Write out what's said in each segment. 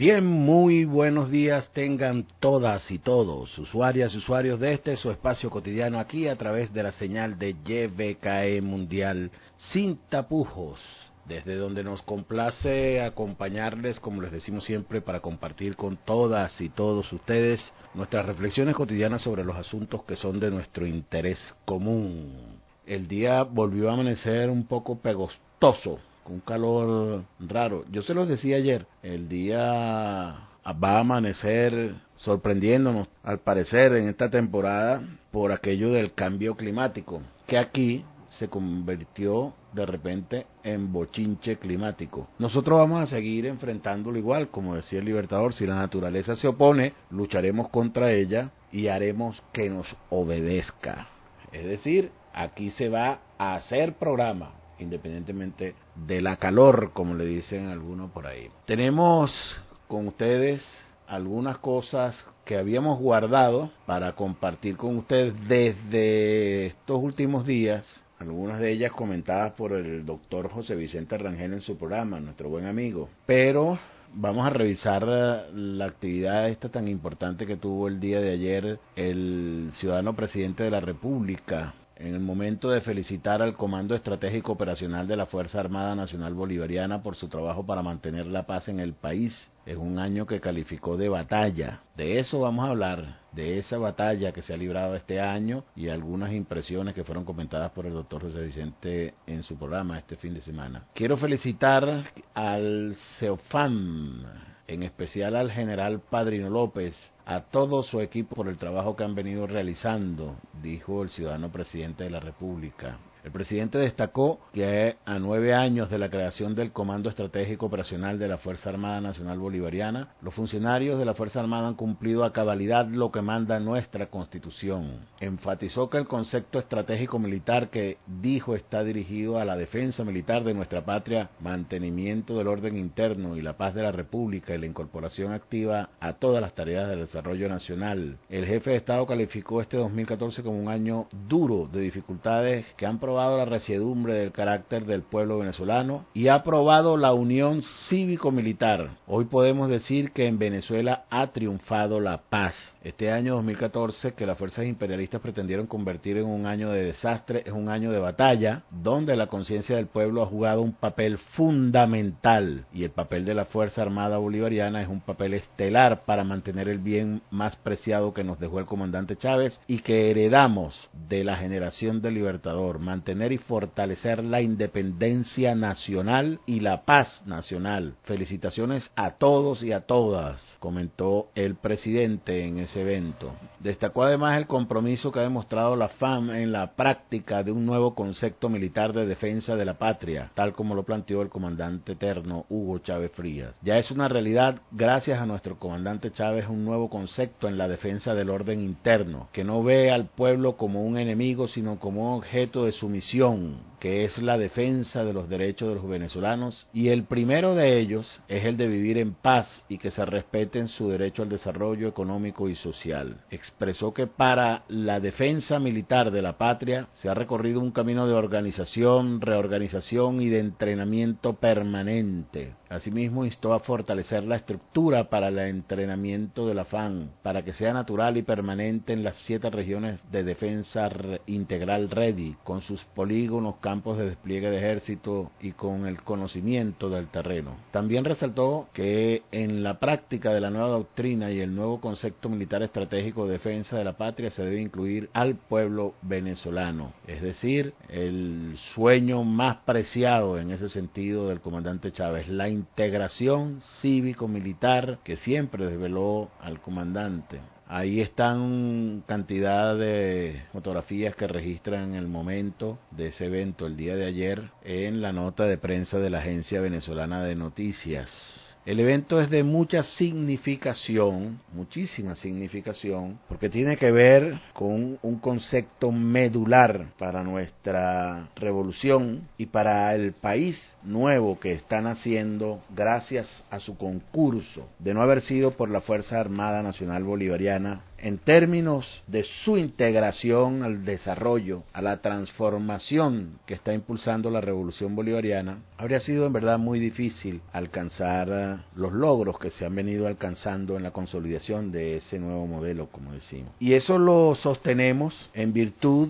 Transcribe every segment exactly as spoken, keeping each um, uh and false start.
Bien, muy buenos días tengan todas y todos, usuarias y usuarios de este su espacio cotidiano aquí a través de la señal de Y B K E Mundial sin tapujos, desde donde nos complace acompañarles, como les decimos siempre, para compartir con todas y todos ustedes nuestras reflexiones cotidianas sobre los asuntos que son de nuestro interés común. El día volvió a amanecer un poco pegostoso, con un calor raro. Yo se los decía ayer, el día va a amanecer sorprendiéndonos, al parecer, en esta temporada, por aquello del cambio climático, que aquí se convirtió de repente en bochinche climático. Nosotros vamos a seguir enfrentándolo igual, como decía el Libertador, si la naturaleza se opone, lucharemos contra ella y haremos que nos obedezca. Es decir, aquí se va a hacer programa, independientemente de la calor, como le dicen algunos por ahí. Tenemos con ustedes algunas cosas que habíamos guardado para compartir con ustedes desde estos últimos días, algunas de ellas comentadas por el doctor José Vicente Rangel en su programa, nuestro buen amigo. Pero vamos a revisar la actividad esta tan importante que tuvo el día de ayer el ciudadano presidente de la República, en el momento de felicitar al Comando Estratégico Operacional de la Fuerza Armada Nacional Bolivariana por su trabajo para mantener la paz en el país. Es un año que calificó de batalla. De eso vamos a hablar, de esa batalla que se ha librado este año y algunas impresiones que fueron comentadas por el doctor José Vicente en su programa este fin de semana. Quiero felicitar al CEOFAM, en especial al general Padrino López, a todo su equipo por el trabajo que han venido realizando, dijo el ciudadano presidente de la República. El presidente destacó que a nueve años de la creación del Comando Estratégico Operacional de la Fuerza Armada Nacional Bolivariana, los funcionarios de la Fuerza Armada han cumplido a cabalidad lo que manda nuestra Constitución. Enfatizó que el concepto estratégico militar que dijo está dirigido a la defensa militar de nuestra patria, mantenimiento del orden interno y la paz de la República y la incorporación activa a todas las tareas del desarrollo nacional. El jefe de Estado calificó este dos mil catorce como un año duro de dificultades que han probado la resiedumbre del carácter del pueblo venezolano y ha probado la unión cívico-militar. Hoy podemos decir que en Venezuela ha triunfado la paz. Este año dos mil catorce, que las fuerzas imperialistas pretendieron convertir en un año de desastre, es un año de batalla, donde la conciencia del pueblo ha jugado un papel fundamental y el papel de la Fuerza Armada Bolivariana es un papel estelar para mantener el bien más preciado que nos dejó el comandante Chávez y que heredamos de la generación del Libertador: mantener y fortalecer la independencia nacional y la paz nacional. Felicitaciones a todos y a todas, comentó el presidente en ese evento. Destacó además el compromiso que ha demostrado la FAM en la práctica de un nuevo concepto militar de defensa de la patria, tal como lo planteó el comandante eterno Hugo Chávez Frías. Ya es una realidad, gracias a nuestro comandante Chávez, un nuevo concepto en la defensa del orden interno, que no ve al pueblo como un enemigo, sino como un objeto de su misión, que es la defensa de los derechos de los venezolanos, y el primero de ellos es el de vivir en paz y que se respeten su derecho al desarrollo económico y social. Expresó que para la defensa militar de la patria se ha recorrido un camino de organización, reorganización y de entrenamiento permanente. Asimismo, instó a fortalecer la estructura para el entrenamiento de la FAM, para que sea natural y permanente en las siete regiones de defensa integral ready, con sus polígonos, campos de despliegue de ejército y con el conocimiento del terreno. También resaltó que en la práctica de la nueva doctrina y el nuevo concepto militar estratégico de defensa de la patria se debe incluir al pueblo venezolano, es decir, el sueño más preciado en ese sentido del comandante Chávez, la integración cívico-militar que siempre desveló al comandante. Ahí están cantidad de fotografías que registran el momento de ese evento el día de ayer en la nota de prensa de la Agencia Venezolana de Noticias. El evento es de mucha significación, muchísima significación, porque tiene que ver con un concepto medular para nuestra revolución y para el país nuevo que está naciendo gracias a su concurso. De no haber sido por la Fuerza Armada Nacional Bolivariana, en términos de su integración al desarrollo, a la transformación que está impulsando la revolución bolivariana, habría sido en verdad muy difícil alcanzar uh, los logros que se han venido alcanzando en la consolidación de ese nuevo modelo, como decimos. Y eso lo sostenemos en virtud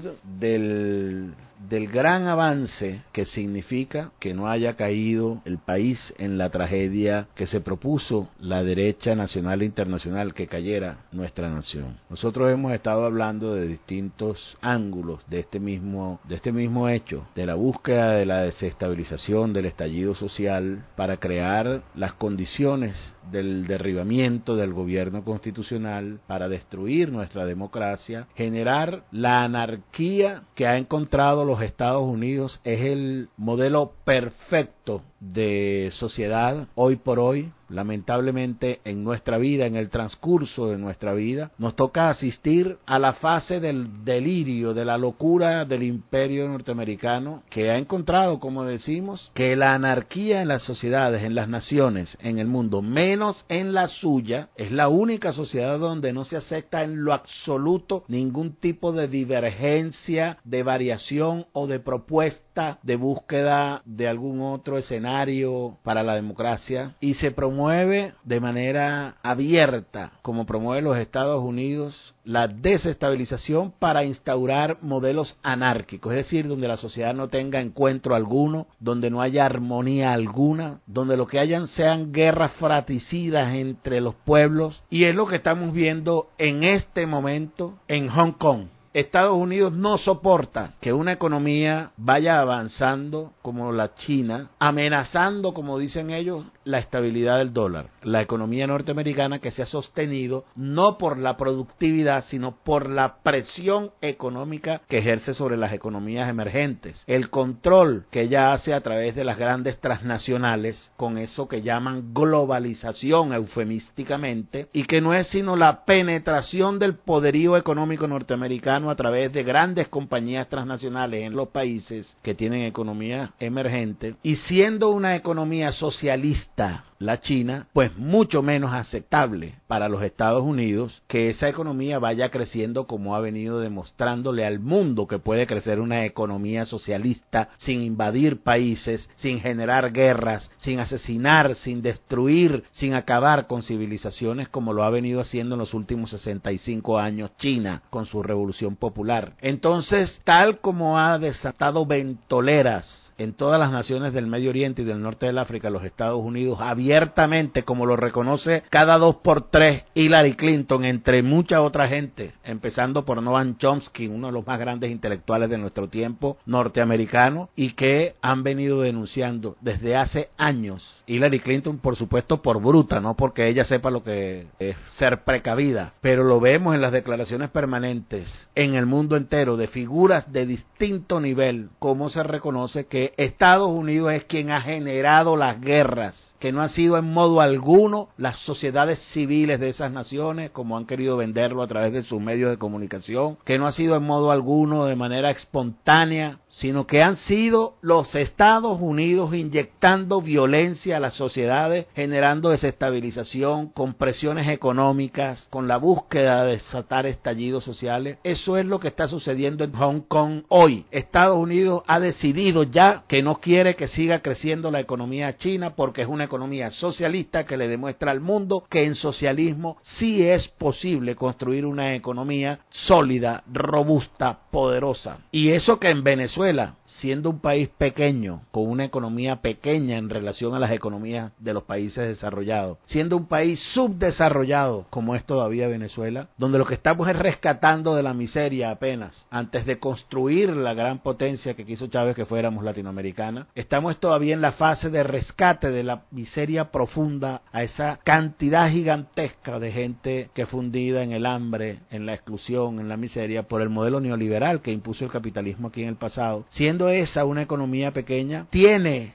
del, del gran avance que significa que no haya caído el país en la tragedia que se propuso la derecha nacional e internacional, que cayera nuestra nación. Nosotros hemos estado hablando de distintos ángulos de este mismo, de este mismo hecho, de la búsqueda de la desestabilización del estallido social para crear las condiciones del derribamiento del gobierno constitucional, para destruir nuestra democracia, generar la anarquía que ha encontrado los Estados Unidos. Es el modelo perfecto de sociedad hoy por hoy. Lamentablemente en nuestra vida, en el transcurso de nuestra vida, nos toca asistir a la fase del delirio, de la locura del imperio norteamericano, que ha encontrado, como decimos, que la anarquía en las sociedades, en las naciones, en el mundo, menos en la suya, es la única sociedad donde no se acepta en lo absoluto ningún tipo de divergencia, de variación o de propuesta de búsqueda de algún otro escenario para la democracia, y se promueve Promueve de manera abierta, como promueve los Estados Unidos, la desestabilización para instaurar modelos anárquicos, es decir, donde la sociedad no tenga encuentro alguno, donde no haya armonía alguna, donde lo que hayan sean guerras fratricidas entre los pueblos, y es lo que estamos viendo en este momento en Hong Kong. Estados Unidos no soporta que una economía vaya avanzando como la China, amenazando, como dicen ellos, la estabilidad del dólar. La economía norteamericana, que se ha sostenido no por la productividad, sino por la presión económica que ejerce sobre las economías emergentes. El control que ella hace a través de las grandes transnacionales, con eso que llaman globalización eufemísticamente, y que no es sino la penetración del poderío económico norteamericano a través de grandes compañías transnacionales en los países que tienen economía emergente, y siendo una economía socialista la China, pues mucho menos aceptable para los Estados Unidos que esa economía vaya creciendo como ha venido demostrándole al mundo que puede crecer una economía socialista sin invadir países, sin generar guerras, sin asesinar, sin destruir, sin acabar con civilizaciones, como lo ha venido haciendo en los últimos sesenta y cinco años China con su revolución popular. Entonces, tal como ha desatado ventoleras en todas las naciones del Medio Oriente y del norte del África, los Estados Unidos, abiertamente, como lo reconoce cada dos por tres Hillary Clinton, entre mucha otra gente, empezando por Noam Chomsky, uno de los más grandes intelectuales de nuestro tiempo, norteamericano, y que han venido denunciando desde hace años. Hillary Clinton, por supuesto, por bruta, no porque ella sepa lo que es ser precavida, pero lo vemos en las declaraciones permanentes en el mundo entero de figuras de distinto nivel, cómo se reconoce que Estados Unidos es quien ha generado las guerras, que no ha sido en modo alguno las sociedades civiles de esas naciones, como han querido venderlo a través de sus medios de comunicación, que no ha sido en modo alguno de manera espontánea, sino que han sido los Estados Unidos inyectando violencia a las sociedades, generando desestabilización, con presiones económicas, con la búsqueda de desatar estallidos sociales. Eso es lo que está sucediendo en Hong Kong hoy. Estados Unidos ha decidido ya que no quiere que siga creciendo la economía china, porque es una economía socialista que le demuestra al mundo que en socialismo sí es posible construir una economía sólida, robusta, poderosa. Y eso que en Venezuela, siendo un país pequeño, con una economía pequeña en relación a las economías de los países desarrollados, siendo un país subdesarrollado como es todavía Venezuela, donde lo que estamos es rescatando de la miseria apenas, antes de construir la gran potencia que quiso Chávez que fuéramos latinoamericana, estamos todavía en la fase de rescate de la miseria profunda a esa cantidad gigantesca de gente que fue hundida en el hambre, en la exclusión, en la miseria, por el modelo neoliberal que impuso el capitalismo aquí en el pasado. Siendo esa una economía pequeña, tiene en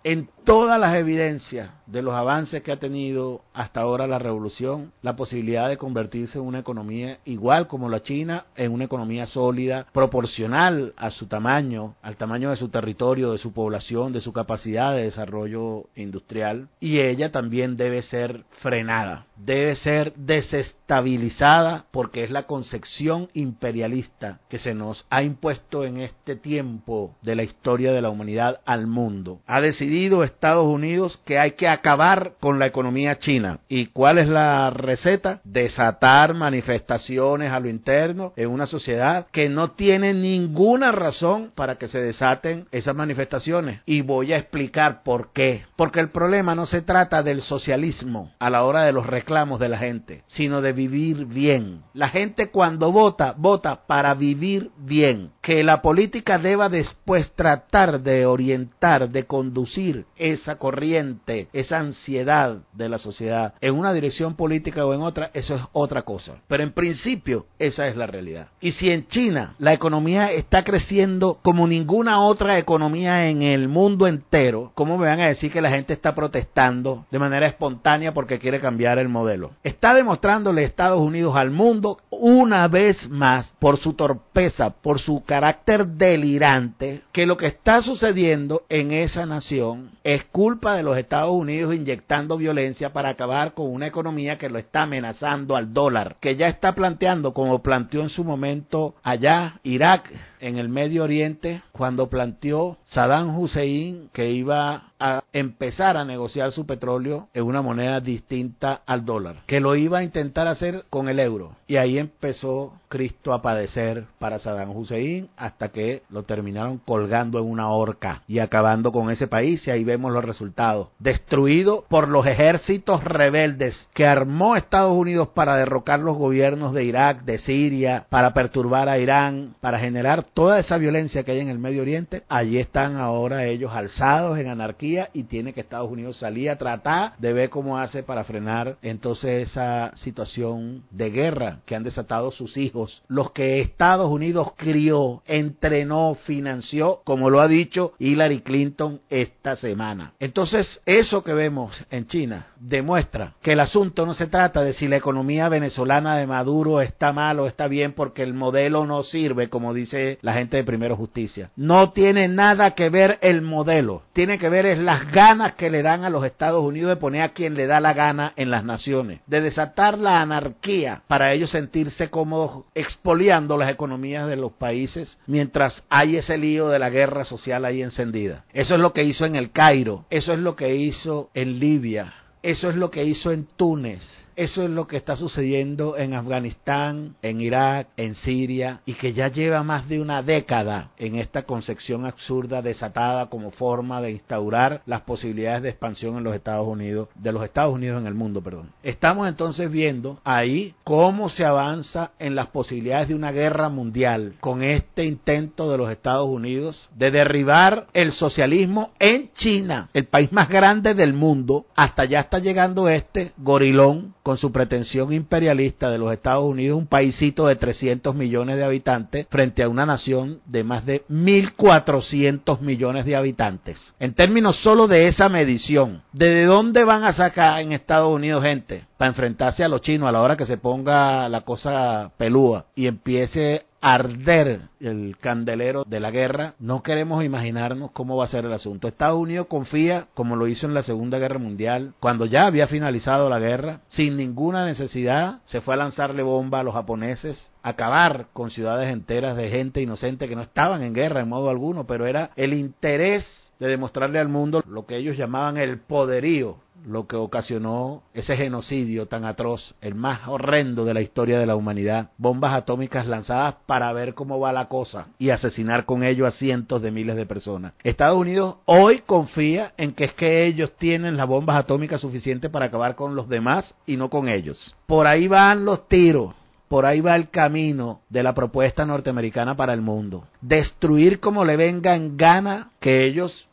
todas las evidencias de los avances que ha tenido hasta ahora la revolución, la posibilidad de convertirse en una economía igual como la China, en una economía sólida, proporcional a su tamaño, al tamaño de su territorio, de su población, de su capacidad de desarrollo industrial, y ella también debe ser frenada, debe ser desestabilizada, porque es la concepción imperialista que se nos ha impuesto en este tiempo de la historia de la humanidad al mundo. Ha decidido Estados Unidos que hay que acabar con la economía china. ¿Y cuál es la receta? Desatar manifestaciones a lo interno en una sociedad que no tiene ninguna razón para que se desaten esas manifestaciones. Y voy a explicar por qué. Porque el problema no se trata del socialismo a la hora de los reclamos de la gente, sino de vivir bien. La gente cuando vota, vota para vivir bien. Que la política deba después tratar de orientar, de conducir esa corriente, esa ansiedad de la sociedad en una dirección política o en otra, eso es otra cosa. Pero en principio, esa es la realidad. Y si en China la economía está creciendo como ninguna otra economía en el mundo entero, ¿cómo me van a decir que la gente está protestando de manera espontánea porque quiere cambiar el modelo? Está demostrándole Estados Unidos al mundo una vez más, por su torpeza, por su carácter delirante, que lo que está sucediendo en esa nación es culpa de los Estados Unidos inyectando violencia para acabar con una economía que lo está amenazando al dólar, que ya está planteando, como planteó en su momento allá Irak, en el Medio Oriente, cuando planteó Saddam Hussein que iba a empezar a negociar su petróleo en una moneda distinta al dólar, que lo iba a intentar hacer con el euro. Y ahí empezó Cristo a padecer para Saddam Hussein hasta que lo terminaron colgando en una horca y acabando con ese país, y ahí vemos los resultados. Destruido por los ejércitos rebeldes que armó Estados Unidos para derrocar los gobiernos de Irak, de Siria, para perturbar a Irán, para generar toda esa violencia que hay en el Medio Oriente. Allí están ahora ellos alzados en anarquía, y tiene que Estados Unidos salir a tratar de ver cómo hace para frenar entonces esa situación de guerra que han desatado sus hijos, los que Estados Unidos crió, entrenó, financió, como lo ha dicho Hillary Clinton esta semana. Entonces, eso que vemos en China demuestra que el asunto no se trata de si la economía venezolana de Maduro está mal o está bien, porque el modelo no sirve, como dice la gente de Primero Justicia. No tiene nada que ver el modelo, tiene que ver es las ganas que le dan a los Estados Unidos de poner a quien le da la gana en las naciones, de desatar la anarquía para ellos sentirse cómodos expoliando las economías de los países mientras hay ese lío de la guerra social ahí encendida. Eso es lo que hizo en el Cairo, eso es lo que hizo en Libia, eso es lo que hizo en Túnez. Eso es lo que está sucediendo en Afganistán, en Irak, en Siria, y que ya lleva más de una década en esta concepción absurda desatada como forma de instaurar las posibilidades de expansión en los Estados Unidos, de los Estados Unidos en el mundo, perdón. Estamos entonces viendo ahí cómo se avanza en las posibilidades de una guerra mundial con este intento de los Estados Unidos de derribar el socialismo en China, el país más grande del mundo. Hasta allá está llegando este gorilón con su pretensión imperialista de los Estados Unidos, un paisito de trescientos millones de habitantes frente a una nación de más de mil cuatrocientos millones de habitantes. En términos solo de esa medición, ¿de dónde van a sacar en Estados Unidos gente para enfrentarse a los chinos a la hora que se ponga la cosa pelúa y empiece a arder el candelero de la guerra? No queremos imaginarnos cómo va a ser el asunto. Estados Unidos confía, como lo hizo en la Segunda Guerra Mundial, cuando ya había finalizado la guerra, sin ninguna necesidad, se fue a lanzarle bomba a los japoneses, acabar con ciudades enteras de gente inocente que no estaban en guerra en modo alguno, pero era el interés de demostrarle al mundo lo que ellos llamaban el poderío, lo que ocasionó ese genocidio tan atroz, el más horrendo de la historia de la humanidad. Bombas atómicas lanzadas para ver cómo va la cosa y asesinar con ello a cientos de miles de personas. Estados Unidos hoy confía en que es que ellos tienen las bombas atómicas suficientes para acabar con los demás y no con ellos. Por ahí van los tiros. Por ahí va el camino de la propuesta norteamericana para el mundo. Destruir como le venga en gana, que ellos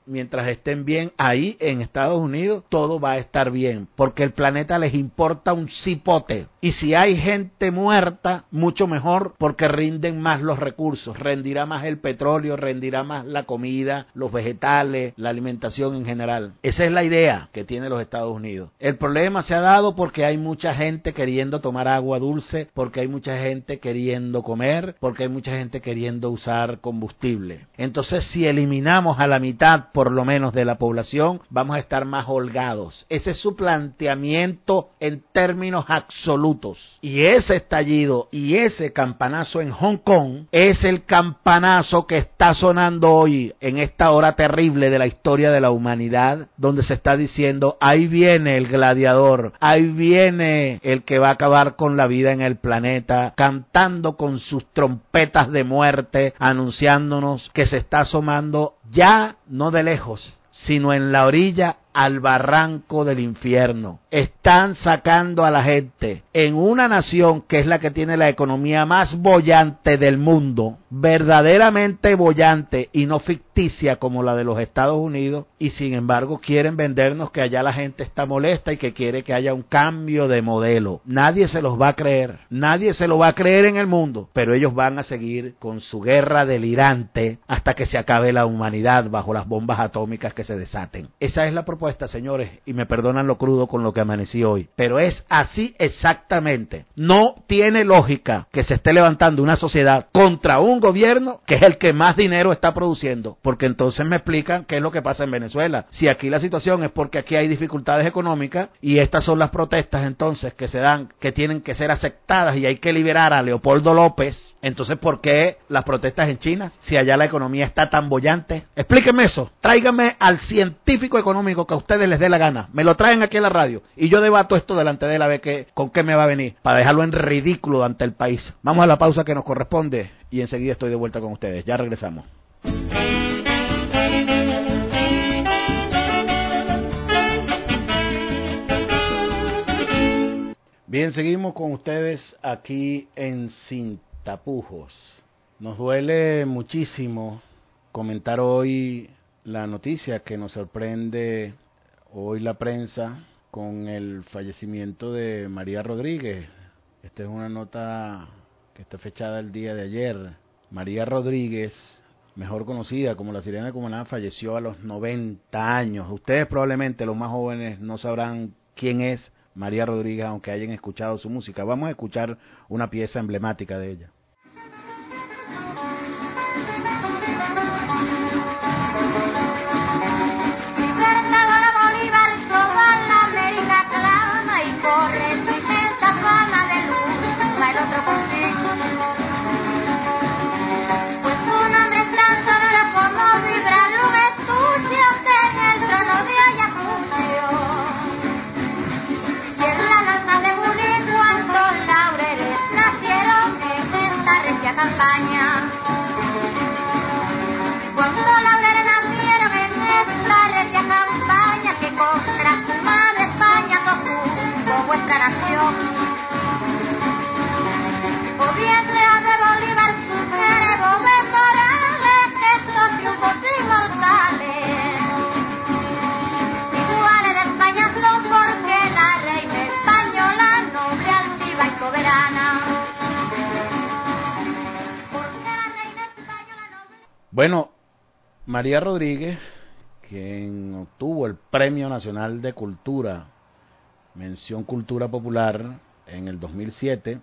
mientras estén bien ahí en Estados Unidos, todo va a estar bien, porque el planeta les importa un cipote. Y si hay gente muerta, mucho mejor, porque rinden más los recursos, rendirá más el petróleo, rendirá más la comida, los vegetales, la alimentación en general. Esa es la idea que tiene los Estados Unidos. El problema se ha dado porque hay mucha gente queriendo tomar agua dulce, porque hay mucha gente queriendo comer, porque hay mucha gente queriendo usar combustible. Entonces, si eliminamos a la mitad, por lo menos, de la población, vamos a estar más holgados. Ese es su planteamiento en términos absolutos. Y ese estallido y ese campanazo en Hong Kong es el campanazo que está sonando hoy en esta hora terrible de la historia de la humanidad, donde se está diciendo, ahí viene el gladiador, ahí viene el que va a acabar con la vida en el planeta, cantando con sus trompetas de muerte, anunciándonos que se está asomando ya no de lejos, sino en la orilla al barranco del infierno. Están sacando a la gente en una nación que es la que tiene la economía más boyante del mundo, verdaderamente boyante y no ficticia como la de los Estados Unidos, y sin embargo quieren vendernos que allá la gente está molesta y que quiere que haya un cambio de modelo. Nadie se los va a creer, nadie se lo va a creer en el mundo, pero ellos van a seguir con su guerra delirante hasta que se acabe la humanidad bajo las bombas atómicas que se desaten. Esa es la propuesta, señores, y me perdonan lo crudo con lo que amanecí hoy, pero es así exactamente. No tiene lógica que se esté levantando una sociedad contra un gobierno que es el que más dinero está produciendo, porque entonces me explican qué es lo que pasa en Venezuela. Si aquí la situación es porque aquí hay dificultades económicas y estas son las protestas entonces que se dan, que tienen que ser aceptadas y hay que liberar a Leopoldo López, entonces ¿por qué las protestas en China si allá la economía está tan bollante? Explíquenme eso, tráigame al científico económico que a ustedes les dé la gana, me lo traen aquí a la radio y yo debato esto delante de él a ver qué, con qué me va a venir, para dejarlo en ridículo ante el país. Vamos a la pausa que nos corresponde y enseguida estoy de vuelta con ustedes, ya regresamos. Bien, seguimos con ustedes aquí en Sin Tapujos. Nos duele muchísimo comentar hoy la noticia que nos sorprende hoy la prensa con el fallecimiento de María Rodríguez. Esta es una nota que está fechada el día de ayer. María Rodríguez, mejor conocida como la Sirena de Cumaná, falleció a los noventa años. Ustedes probablemente, los más jóvenes, no sabrán quién es María Rodríguez, aunque hayan escuchado su música. Vamos a escuchar una pieza emblemática de ella. Bueno, María Rodríguez, quien obtuvo el Premio Nacional de Cultura, mención Cultura Popular, en el dos mil siete,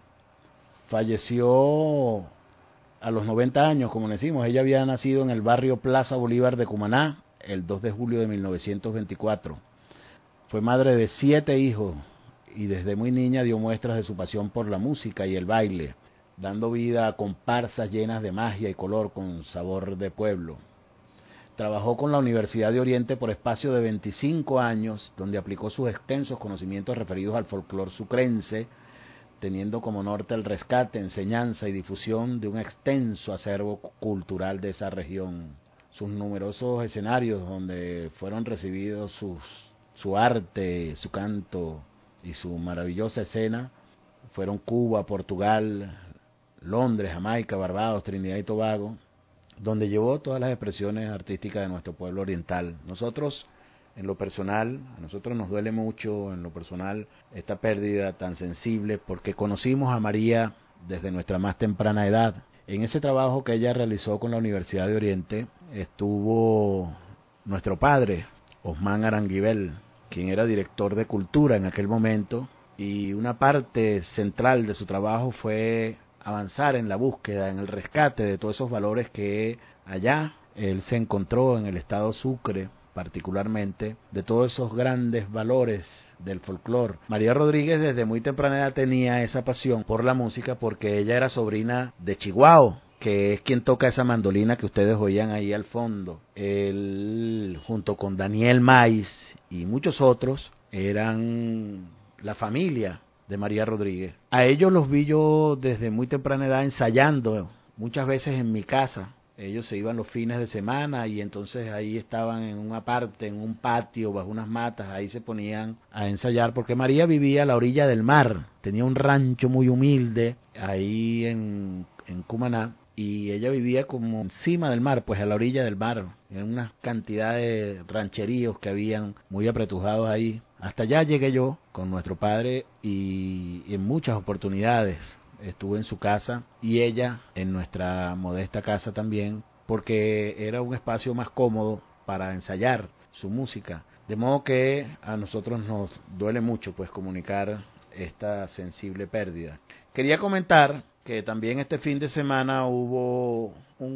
falleció a los noventa años, como decimos. Ella había nacido en el barrio Plaza Bolívar de Cumaná el dos de julio de mil novecientos veinticuatro. Fue madre de siete hijos y desde muy niña dio muestras de su pasión por la música y el baile, dando vida a comparsas llenas de magia y color con sabor de pueblo. Trabajó con la Universidad de Oriente por espacio de veinticinco años, donde aplicó sus extensos conocimientos referidos al folclore sucrense, teniendo como norte el rescate, enseñanza y difusión de un extenso acervo cultural de esa región. Sus numerosos escenarios donde fueron recibidos sus, su arte, su canto y su maravillosa escena fueron Cuba, Portugal, Londres, Jamaica, Barbados, Trinidad y Tobago, donde llevó todas las expresiones artísticas de nuestro pueblo oriental. Nosotros, en lo personal, a nosotros nos duele mucho, en lo personal, esta pérdida tan sensible, porque conocimos a María desde nuestra más temprana edad. En ese trabajo que ella realizó con la Universidad de Oriente, estuvo nuestro padre, Osman Aranguibel, quien era director de Cultura en aquel momento, y una parte central de su trabajo fue avanzar en la búsqueda, en el rescate de todos esos valores que allá él se encontró en el estado Sucre, particularmente, de todos esos grandes valores del folclore. María Rodríguez desde muy temprana edad tenía esa pasión por la música porque ella era sobrina de Chihuahua, que es quien toca esa mandolina que ustedes oían ahí al fondo. Él, junto con Daniel Maiz y muchos otros, eran la familia de María Rodríguez. A ellos los vi yo desde muy temprana edad ensayando, muchas veces en mi casa. Ellos se iban los fines de semana y entonces ahí estaban en una parte, en un patio, bajo unas matas, ahí se ponían a ensayar, porque María vivía a la orilla del mar, tenía un rancho muy humilde ahí en, en Cumaná, y ella vivía como encima del mar, pues a la orilla del mar, en unas cantidades de rancheríos que habían muy apretujados ahí. Hasta allá llegué yo con nuestro padre y, y en muchas oportunidades estuve en su casa y ella en nuestra modesta casa también, porque era un espacio más cómodo para ensayar su música. De modo que a nosotros nos duele mucho pues comunicar esta sensible pérdida. Quería comentar que también este fin de semana hubo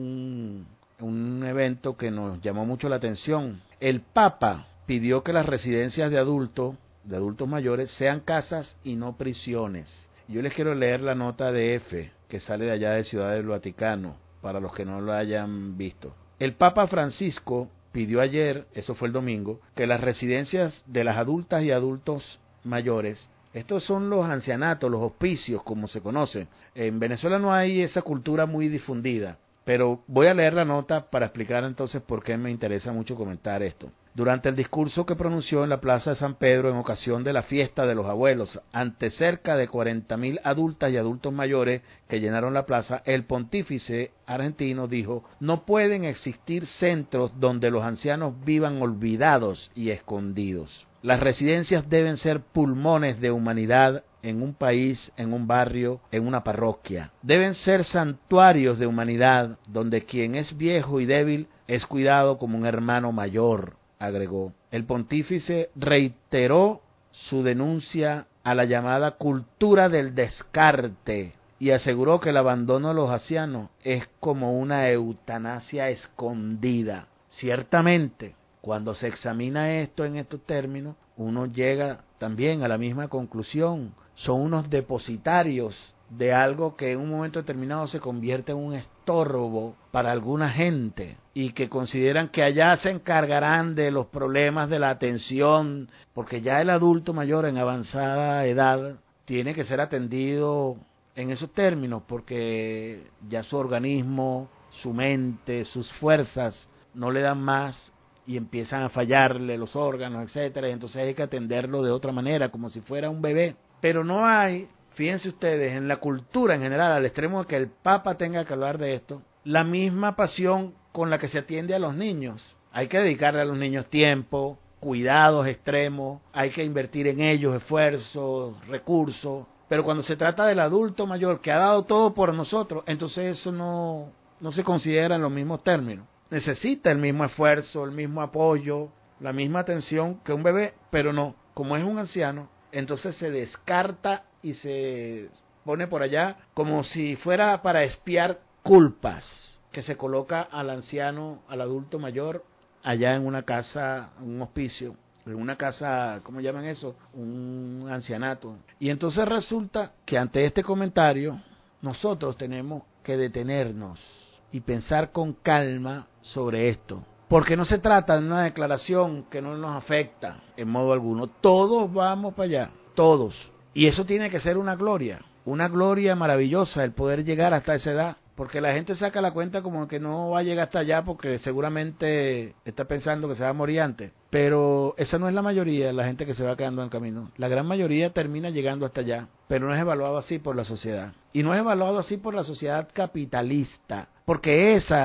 un, un evento que nos llamó mucho la atención. El Papa pidió que las residencias de adultos, de adultos mayores, sean casas y no prisiones. Yo les quiero leer la nota de F, que sale de allá de Ciudad del Vaticano, para los que no lo hayan visto. El Papa Francisco pidió ayer, eso fue el domingo, que las residencias de las adultas y adultos mayores, estos son los ancianatos, los hospicios, como se conoce. En Venezuela no hay esa cultura muy difundida, pero voy a leer la nota para explicar entonces por qué me interesa mucho comentar esto. Durante el discurso que pronunció en la Plaza de San Pedro en ocasión de la fiesta de los abuelos, ante cerca de cuarenta mil adultas y adultos mayores que llenaron la plaza, el pontífice argentino dijo: no pueden existir centros donde los ancianos vivan olvidados y escondidos. Las residencias deben ser pulmones de humanidad en un país, en un barrio, en una parroquia. Deben ser santuarios de humanidad donde quien es viejo y débil es cuidado como un hermano mayor, agregó. El pontífice reiteró su denuncia a la llamada cultura del descarte y aseguró que el abandono de los ancianos es como una eutanasia escondida. Ciertamente, cuando se examina esto en estos términos, uno llega también a la misma conclusión. Son unos depositarios de algo que en un momento determinado se convierte en un estorbo para alguna gente y que consideran que allá se encargarán de los problemas de la atención, porque ya el adulto mayor en avanzada edad tiene que ser atendido en esos términos, porque ya su organismo, su mente, sus fuerzas no le dan más y empiezan a fallarle los órganos, etcétera, y entonces hay que atenderlo de otra manera, como si fuera un bebé. Pero no hay, fíjense ustedes, en la cultura en general, al extremo de que el Papa tenga que hablar de esto, la misma pasión con la que se atiende a los niños. Hay que dedicarle a los niños tiempo, cuidados extremos, hay que invertir en ellos esfuerzos, recursos, pero cuando se trata del adulto mayor que ha dado todo por nosotros, entonces eso no, no se considera en los mismos términos. Necesita el mismo esfuerzo, el mismo apoyo, la misma atención que un bebé, pero no, como es un anciano, entonces se descarta y se pone por allá como si fuera para expiar culpas, que se coloca al anciano, al adulto mayor, allá en una casa, un hospicio, en una casa, ¿cómo llaman eso? Un ancianato. Y entonces resulta que ante este comentario, nosotros tenemos que detenernos y pensar con calma sobre esto. Porque no se trata de una declaración que no nos afecta en modo alguno. Todos vamos para allá, todos. Y eso tiene que ser una gloria, una gloria maravillosa el poder llegar hasta esa edad. Porque la gente saca la cuenta como que no va a llegar hasta allá porque seguramente está pensando que se va a morir antes. Pero esa no es la mayoría de la gente que se va quedando en el camino. La gran mayoría termina llegando hasta allá, pero no es evaluado así por la sociedad. Y no es evaluado así por la sociedad capitalista, porque esa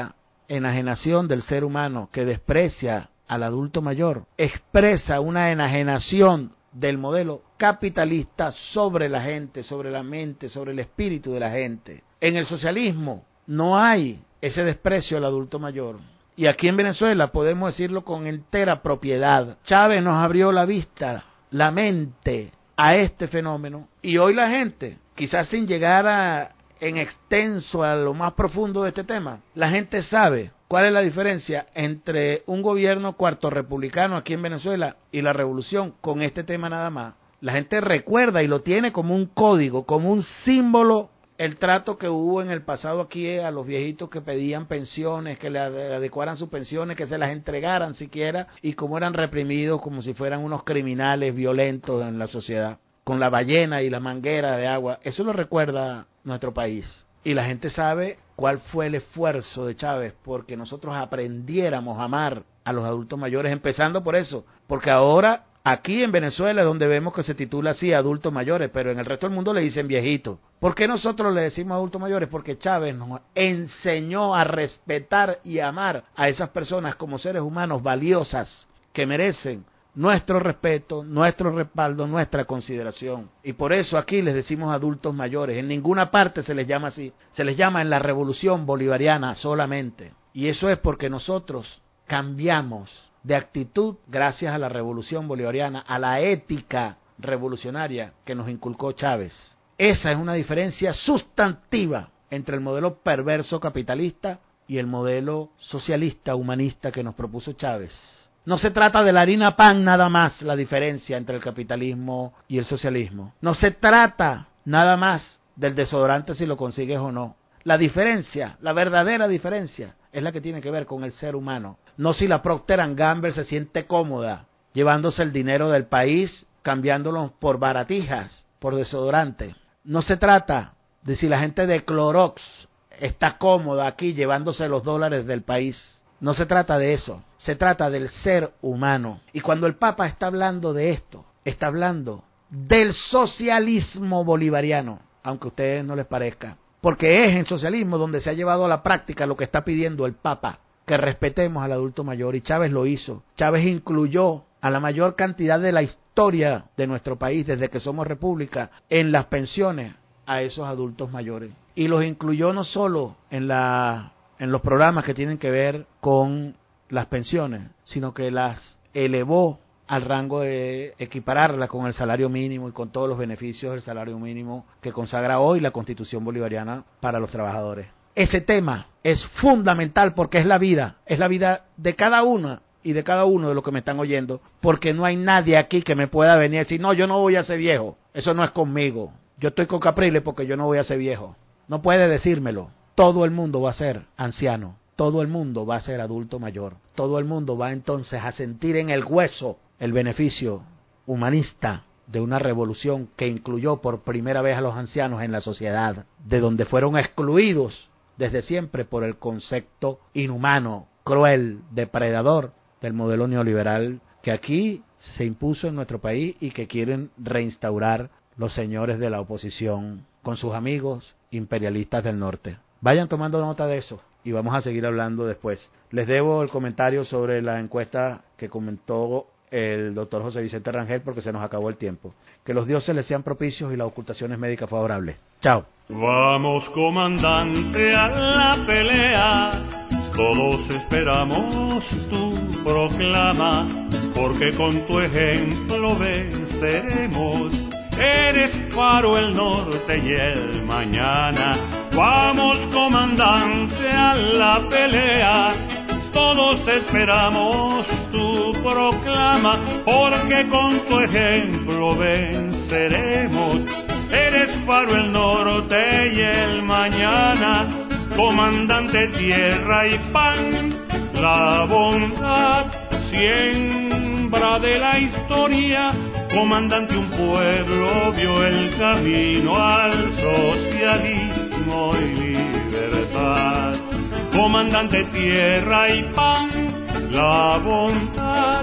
enajenación del ser humano que desprecia al adulto mayor, expresa una enajenación del modelo capitalista sobre la gente, sobre la mente, sobre el espíritu de la gente. En el socialismo no hay ese desprecio al adulto mayor. Y aquí en Venezuela podemos decirlo con entera propiedad. Chávez nos abrió la vista, la mente a este fenómeno, y hoy la gente, quizás sin llegar a, en extenso a lo más profundo de este tema, la gente sabe cuál es la diferencia entre un gobierno cuarto republicano aquí en Venezuela y la revolución con este tema nada más. La gente recuerda y lo tiene como un código, como un símbolo, el trato que hubo en el pasado aquí a los viejitos que pedían pensiones, que le adecuaran sus pensiones, que se las entregaran siquiera, y cómo eran reprimidos como si fueran unos criminales violentos en la sociedad, con la ballena y la manguera de agua. Eso lo recuerda nuestro país. Y la gente sabe cuál fue el esfuerzo de Chávez porque nosotros aprendiéramos a amar a los adultos mayores, empezando por eso, porque ahora aquí en Venezuela es donde vemos que se titula así adultos mayores, pero en el resto del mundo le dicen viejitos. ¿Por qué nosotros le decimos adultos mayores? Porque Chávez nos enseñó a respetar y amar a esas personas como seres humanos valiosas que merecen nuestro respeto, nuestro respaldo, nuestra consideración. Y por eso aquí les decimos adultos mayores. En ninguna parte se les llama así. Se les llama en la revolución bolivariana solamente. Y eso es porque nosotros cambiamos de actitud gracias a la revolución bolivariana, a la ética revolucionaria que nos inculcó Chávez. Esa es una diferencia sustantiva entre el modelo perverso capitalista y el modelo socialista humanista que nos propuso Chávez. No se trata de la harina pan nada más la diferencia entre el capitalismo y el socialismo. No se trata nada más del desodorante si lo consigues o no. La diferencia, la verdadera diferencia, es la que tiene que ver con el ser humano. No si la Procter and Gamble se siente cómoda llevándose el dinero del país, cambiándolo por baratijas, por desodorante. No se trata de si la gente de Clorox está cómoda aquí llevándose los dólares del país. No se trata de eso, se trata del ser humano. Y cuando el Papa está hablando de esto, está hablando del socialismo bolivariano, aunque a ustedes no les parezca. Porque es en socialismo donde se ha llevado a la práctica lo que está pidiendo el Papa, que respetemos al adulto mayor, y Chávez lo hizo. Chávez incluyó a la mayor cantidad de la historia de nuestro país, desde que somos república, en las pensiones a esos adultos mayores. Y los incluyó no solo en la... en los programas que tienen que ver con las pensiones, sino que las elevó al rango de equipararla con el salario mínimo y con todos los beneficios del salario mínimo que consagra hoy la Constitución bolivariana para los trabajadores. Ese tema es fundamental porque es la vida, es la vida de cada una y de cada uno de los que me están oyendo, porque no hay nadie aquí que me pueda venir a decir, no, yo no voy a ser viejo, eso no es conmigo, yo estoy con Capriles porque yo no voy a ser viejo. No puede decírmelo. Todo el mundo va a ser anciano, todo el mundo va a ser adulto mayor, todo el mundo va entonces a sentir en el hueso el beneficio humanista de una revolución que incluyó por primera vez a los ancianos en la sociedad, de donde fueron excluidos desde siempre por el concepto inhumano, cruel, depredador del modelo neoliberal que aquí se impuso en nuestro país y que quieren reinstaurar los señores de la oposición con sus amigos imperialistas del norte. Vayan tomando nota de eso y vamos a seguir hablando después. Les debo el comentario sobre la encuesta que comentó el doctor José Vicente Rangel porque se nos acabó el tiempo. Que los dioses les sean propicios y las ocultaciones médicas favorables. Chao. Vamos, comandante, a la pelea. Todos esperamos tu proclama, porque con tu ejemplo venceremos. Eres faro el norte y el mañana. Vamos, comandante, a la pelea. Todos esperamos tu proclama, porque con tu ejemplo venceremos. Eres faro el norte y el mañana, comandante tierra y pan, la bondad, siembra de la historia. Comandante, un pueblo vio el camino al socialismo y libertad. Comandante tierra y pan, la bondad,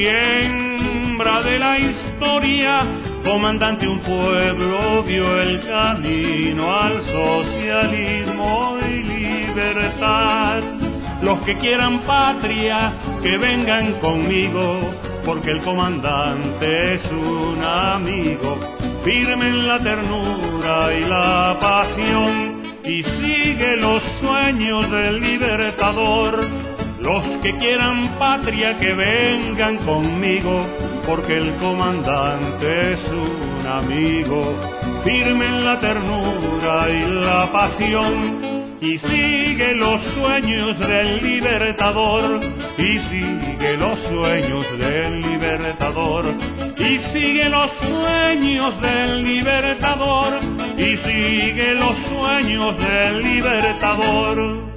siembra de la historia. Comandante, un pueblo vio el camino al socialismo y libertad. Los que quieran patria, que vengan conmigo, porque el comandante es un amigo, firme en la ternura y la pasión, y sigue los sueños del libertador. Los que quieran patria, que vengan conmigo, porque el comandante es un amigo, firme en la ternura y la pasión, y sigue los sueños del libertador, y sigue los sueños del libertador, y sigue los sueños del libertador, y sigue los sueños del libertador.